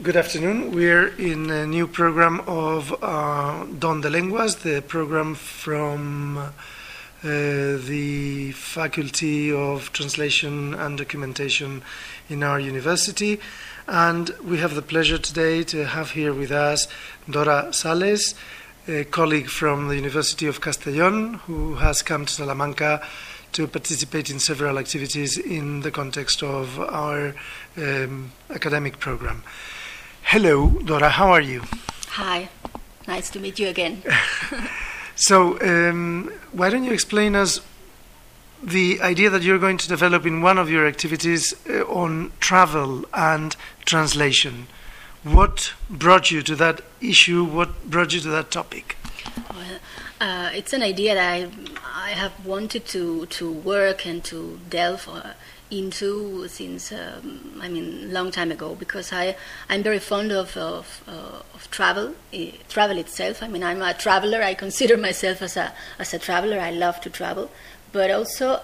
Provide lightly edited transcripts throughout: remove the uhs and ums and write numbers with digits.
Good afternoon. We're in a new program of Don de Lenguas, the program from the Faculty of Translation and Documentation in our university. And we have the pleasure today to have here with us Dora Sales, a colleague from the University of Castellón, who has come to Salamanca to participate in several activities in the context of our academic program. Hello, Dora, how are you? Hi, nice to meet you again. So, why don't you explain us the idea that you're going to develop in one of your activities on travel and translation? What brought you to that issue? What brought you to that topic? Well, it's an idea that I have wanted to work and to delve into since long time ago, because I'm very fond of travel itself. I mean, I'm a traveler. I consider myself as a traveler. I love to travel, but also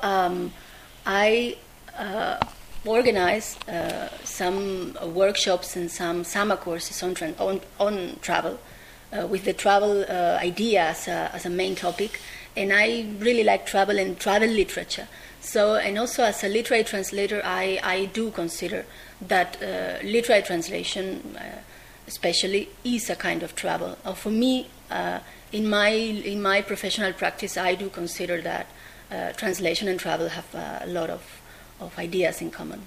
I organize some workshops and some summer courses on travel, with the travel idea as a main topic. And I really like travel and travel literature. So, and also as a literary translator, I do consider that literary translation, especially, is a kind of travel. For me, in my professional practice, I do consider that translation and travel have a lot of ideas in common.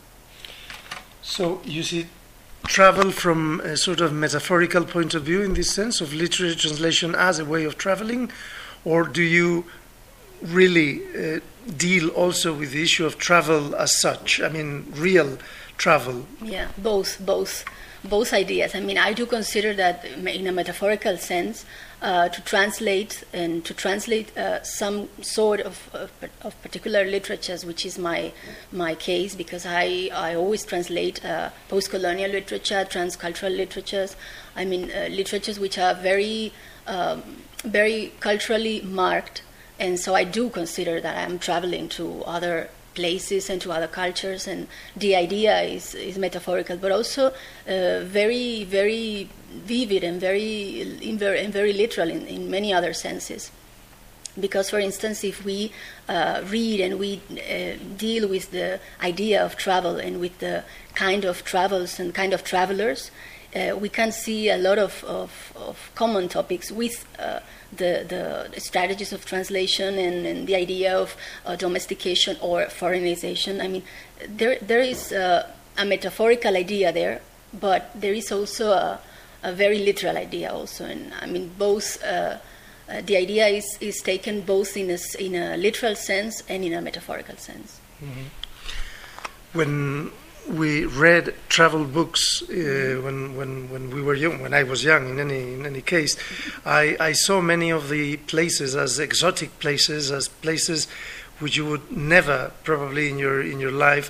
So you see travel from a sort of metaphorical point of view, in this sense of literary translation as a way of traveling, or do you really deal also with the issue of travel as such? I mean, real travel. Yeah, both ideas. I mean, I do consider that in a metaphorical sense, to translate some sort of particular literatures, which is my case, because I always translate post-colonial literature, transcultural literatures. I mean, literatures which are very culturally marked. And so I do consider that I'm traveling to other places and to other cultures, and the idea is metaphorical, but also very, very vivid and very literal in many other senses. Because, for instance, if we read and we deal with the idea of travel and with the kind of travels and kind of travelers, we can see a lot of common topics with the strategies of translation and the idea of domestication or foreignization. I mean, there is a metaphorical idea there, but there is also a very literal idea also. And I mean, both the idea is taken both in a literal sense and in a metaphorical sense. Mm-hmm. When we read travel books when we were young, when I was young. In any case, I saw many of the places as exotic places, as places which you would never probably in your life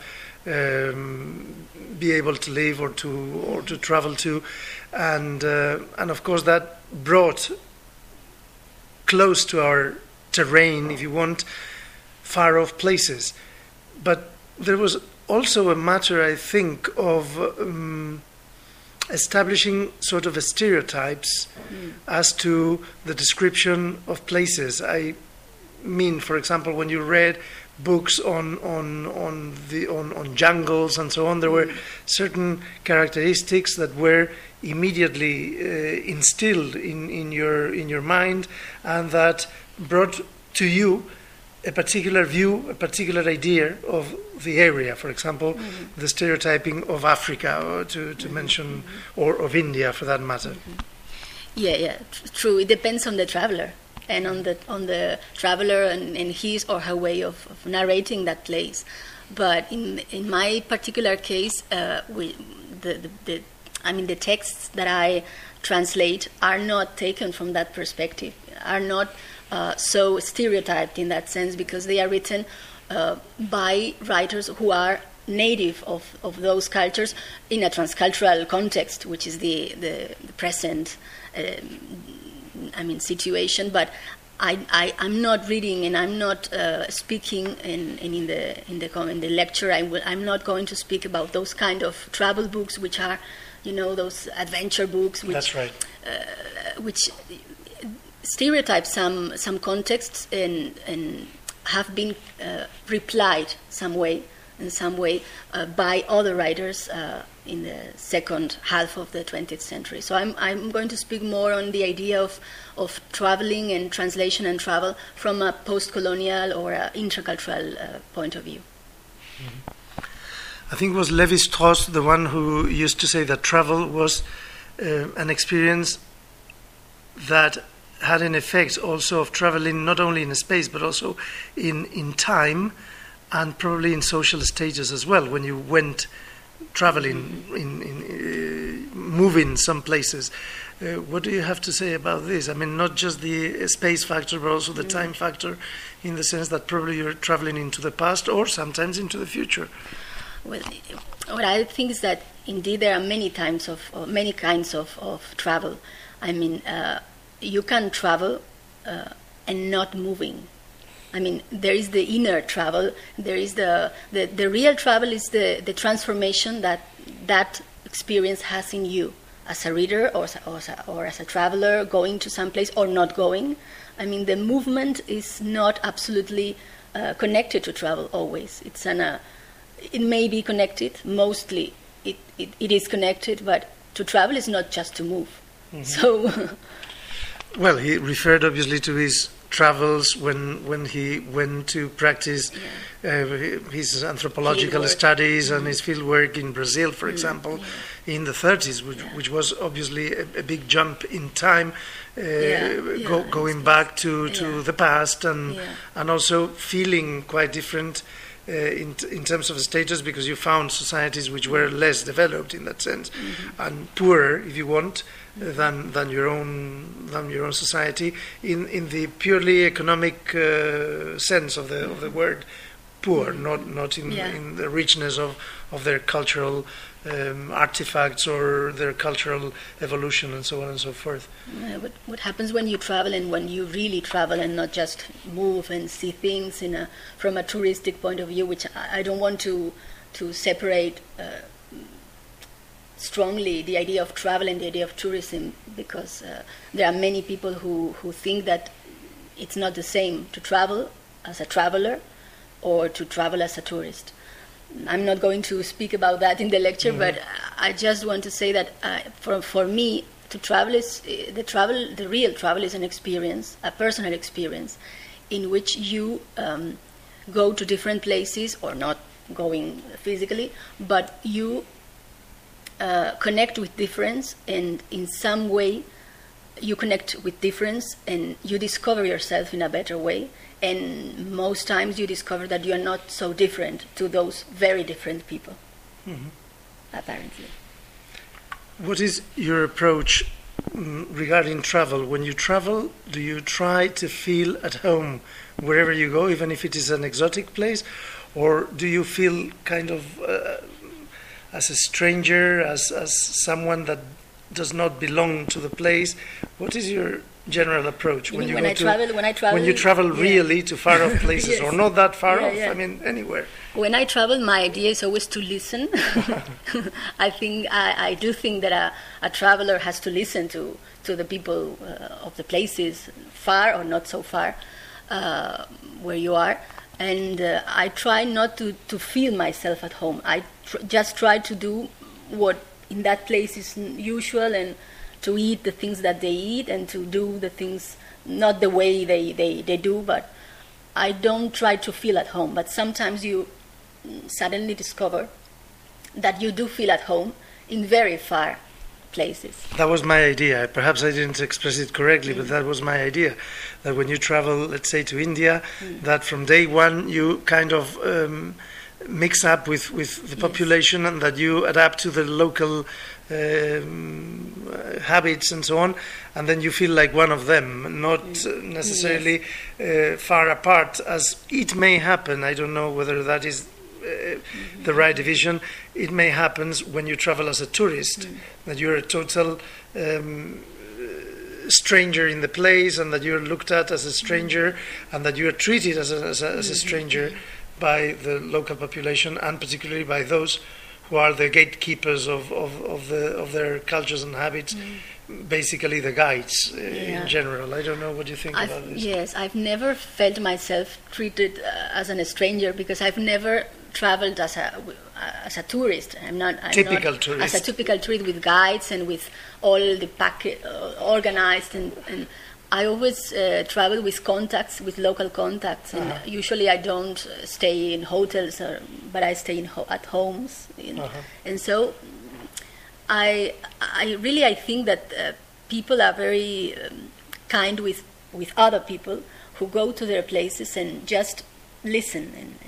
be able to live or to travel to, and of course that brought close to our terrain, if you want, far off places. But there was also a matter, I think, of establishing sort of stereotypes as to the description of places. I mean, for example, when you read books on jungles and so on, there were certain characteristics that were immediately instilled in your mind, and that brought to you a particular view, a particular idea of the area. For example, the stereotyping of Africa, or to mention, or of India, for that matter. Yeah, true. It depends on the traveler and on the traveler and his or her way of narrating that place. But in my particular case, the texts that I translate are not taken from that perspective, are not so stereotyped in that sense, because they are written by writers who are native of those cultures in a transcultural context, which is the present situation. But I'm not reading and I'm not speaking in the lecture. I'm not going to speak about those kind of travel books which are those adventure books, That's right. Which stereotype some contexts and have been replied in some way by other writers in the second half of the 20th century. So I'm going to speak more on the idea of traveling and translation and travel from a post-colonial or intercultural point of view. Mm-hmm. I think it was Lévi-Strauss, the one who used to say that travel was an experience that had an effect also of traveling not only in a space but also in time and probably in social stages as well. When you went traveling, in moving some places, what do you have to say about this? I mean, not just the space factor but also the time factor, in the sense that probably you're traveling into the past or sometimes into the future. Well, what I think is that indeed there are many kinds of travel. I mean, you can travel and not moving. I mean, there is the inner travel. There is the real travel is the transformation that experience has in you as a reader or as a traveler going to some place or not going. I mean, the movement is not absolutely connected to travel always. It may be connected. Mostly, it is connected, but to travel is not just to move. Mm-hmm. So. Well, he referred obviously to his travels when he went to practice his anthropological studies and his fieldwork in Brazil, for example, in the 30s, which was obviously a big jump in time, going back to the past and also feeling quite different in terms of status, because you found societies which were less developed in that sense and poorer, if you want, than your own society in the purely economic sense of the word poor, not in the richness of their cultural artifacts or their cultural evolution and so on and so forth. What happens when you travel and when you really travel and not just move and see things from a touristic point of view, which I don't want to separate strongly the idea of travel and the idea of tourism, because there are many people who think that it's not the same to travel as a traveler or to travel as a tourist. I'm not going to speak about that in the lecture, but I just want to say that for me, to travel is the real travel is an experience, a personal experience, in which you go to different places, or not going physically, but you connect with difference, and in some way you connect with difference and you discover yourself in a better way, and most times you discover that you are not so different to those very different people, apparently. What is your approach regarding travel? When you travel, do you try to feel at home wherever you go, even if it is an exotic place, or do you feel kind of as a stranger, as someone that does not belong to the place? What is your general approach when you travel really to far off places, or not that far off? I mean, anywhere. When I travel, my idea is always to listen. I do think that a traveler has to listen to the people of the places, far or not so far, where you are. And I try not to feel myself at home. I just try to do what in that place is usual, and to eat the things that they eat, and to do the things not the way they do, but I don't try to feel at home. But sometimes you suddenly discover that you do feel at home in very far places. That was my idea. Perhaps I didn't express it correctly, but that was my idea. That when you travel, let's say, to India, that from day one you kind of mix up with the population, and that you adapt to the local habits and so on, and then you feel like one of them, not necessarily far apart, as it may happen. I don't know whether that is the right division. It may happen when you travel as a tourist, that you're a total stranger in the place, and that you're looked at as a stranger, and that you are treated as a stranger by the local population, and particularly by those who are the gatekeepers of their cultures and habits, basically the guides in general. I don't know what you think about this. Yes, I've never felt myself treated as a stranger because I've never traveled as a tourist. I'm not tourist. As a typical tourist with guides and with all the packet organized, and I always travel with contacts, with local contacts, and usually I don't stay in hotels, but I stay at homes, and so I think that people are very kind with other people who go to their places and just listen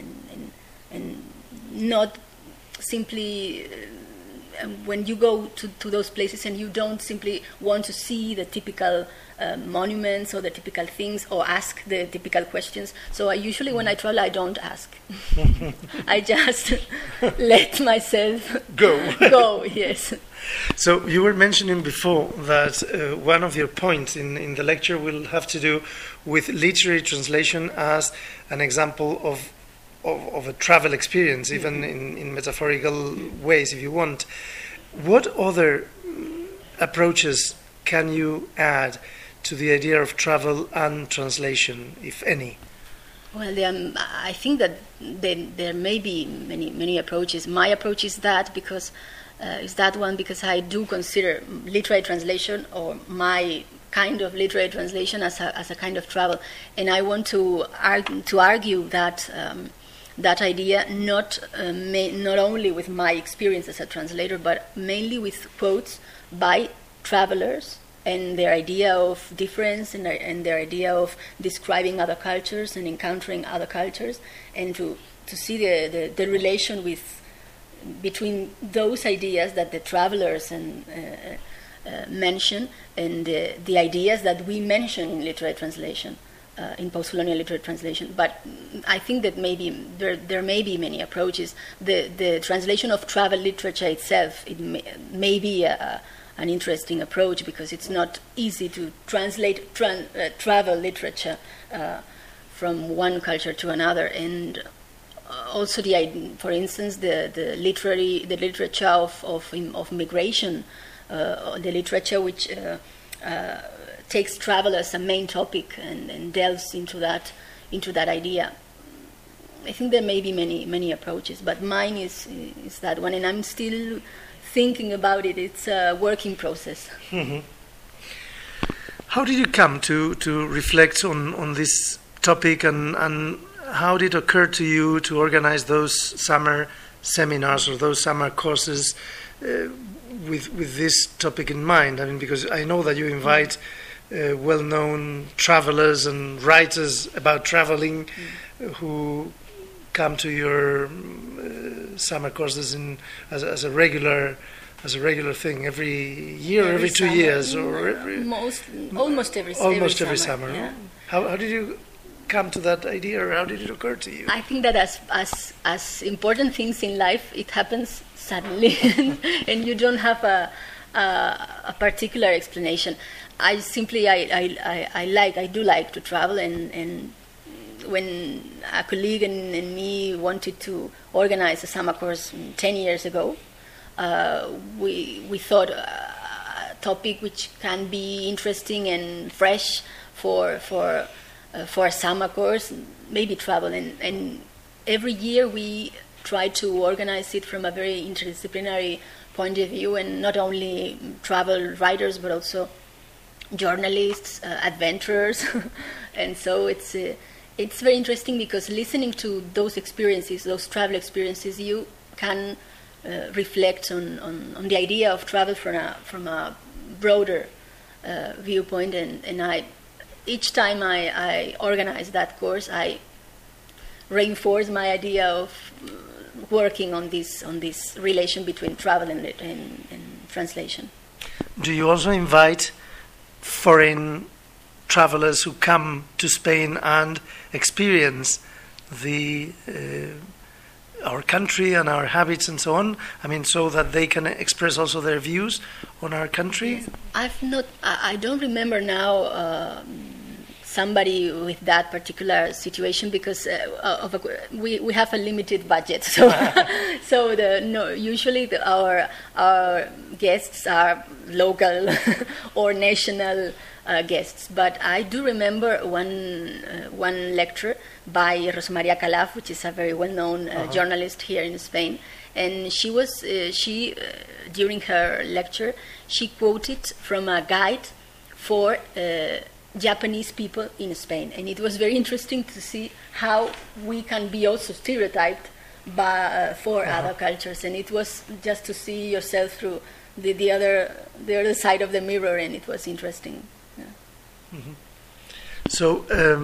and not simply when you go to those places and you don't simply want to see the typical monuments or the typical things or ask the typical questions. So I usually, when I travel, I don't ask. I just let myself go, yes. So you were mentioning before that one of your points in the lecture will have to do with literary translation as an example of a travel experience, even in metaphorical ways, if you want. What other approaches can you add to the idea of travel and translation, if any? Well, I think that there may be many approaches. My approach is that because I do consider literary translation, or my kind of literary translation, as a kind of travel, and I want to argue that. That idea, not only with my experience as a translator, but mainly with quotes by travelers and their idea of difference and their idea of describing other cultures and encountering other cultures, and to see the relation between those ideas that the travelers mention and the ideas that we mention in literary translation. In post-colonial literary translation, but I think that maybe there may be many approaches. The translation of travel literature itself, it may be an interesting approach, because it's not easy to translate travel literature from one culture to another, and also for instance, the literature of migration, the literature which takes travel as a main topic and delves into that idea. I think there may be many approaches, but mine is that one, and I'm still thinking about it. It's a working process. Mm-hmm. How did you come to reflect on this topic, and how did it occur to you to organize those summer seminars or those summer courses with this topic in mind? I mean, because I know that you invite well-known travelers and writers about traveling who come to your summer courses as a regular thing every year, every 2 years, or almost every summer. Yeah. How did you come to that idea, or how did it occur to you? I think that as important things in life, it happens suddenly, and you don't have a particular explanation. I do like to travel, and when a colleague and me wanted to organize a summer course 10 years ago, we thought a topic which can be interesting and fresh for a summer course, maybe travel, and every year we try to organize it from a very interdisciplinary point of view, and not only travel writers but also journalists, adventurers, and so it's very interesting, because listening to those experiences, those travel experiences, you can reflect on the idea of travel from a broader viewpoint, and each time I organize that course, I reinforce my idea of working on this relation between travel and translation. Do you also invite foreign travelers who come to Spain and experience our country and our habits and so on? I mean, so that they can express also their views on our country? Yes. I don't remember now somebody with that particular situation, because we have a limited budget. So usually our guests are local or national guests. But I do remember one lecture by Rosa Maria Calaf, which is a very well-known journalist here in Spain. And she during her lecture, she quoted from a guide for Japanese people in Spain. And it was very interesting to see how we can be also stereotyped for other cultures. And it was just to see yourself through the other side of the mirror, and it was interesting. Yeah. Mm-hmm. So,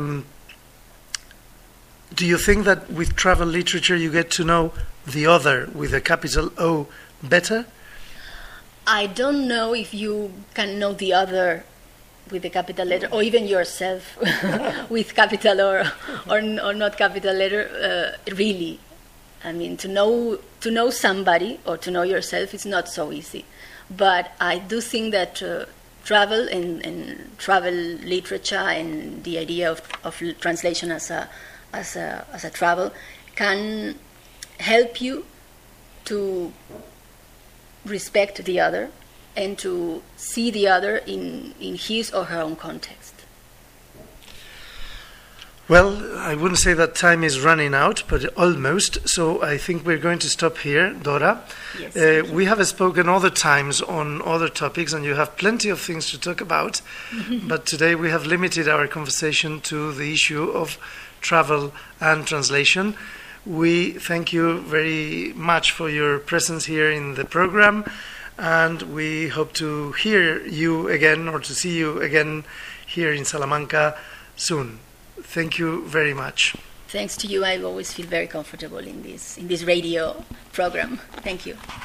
do you think that with travel literature you get to know the other with a capital O better? I don't know if you can know the other with a capital letter, or even yourself with capital or not capital letter. Really, I mean, to know somebody or to know yourself is not so easy. But I do think that travel and travel literature and the idea of translation as a travel can help you to respect the other and to see the other in his or her own context. Well, I wouldn't say that time is running out, but almost. So I think we're going to stop here, Dora. Yes. We have spoken other times on other topics, and you have plenty of things to talk about. But today we have limited our conversation to the issue of travel and translation. We thank you very much for your presence here in the program, and we hope to hear you again or to see you again here in Salamanca soon. Thank you very much. Thanks to you, I always feel very comfortable in this radio program. Thank you.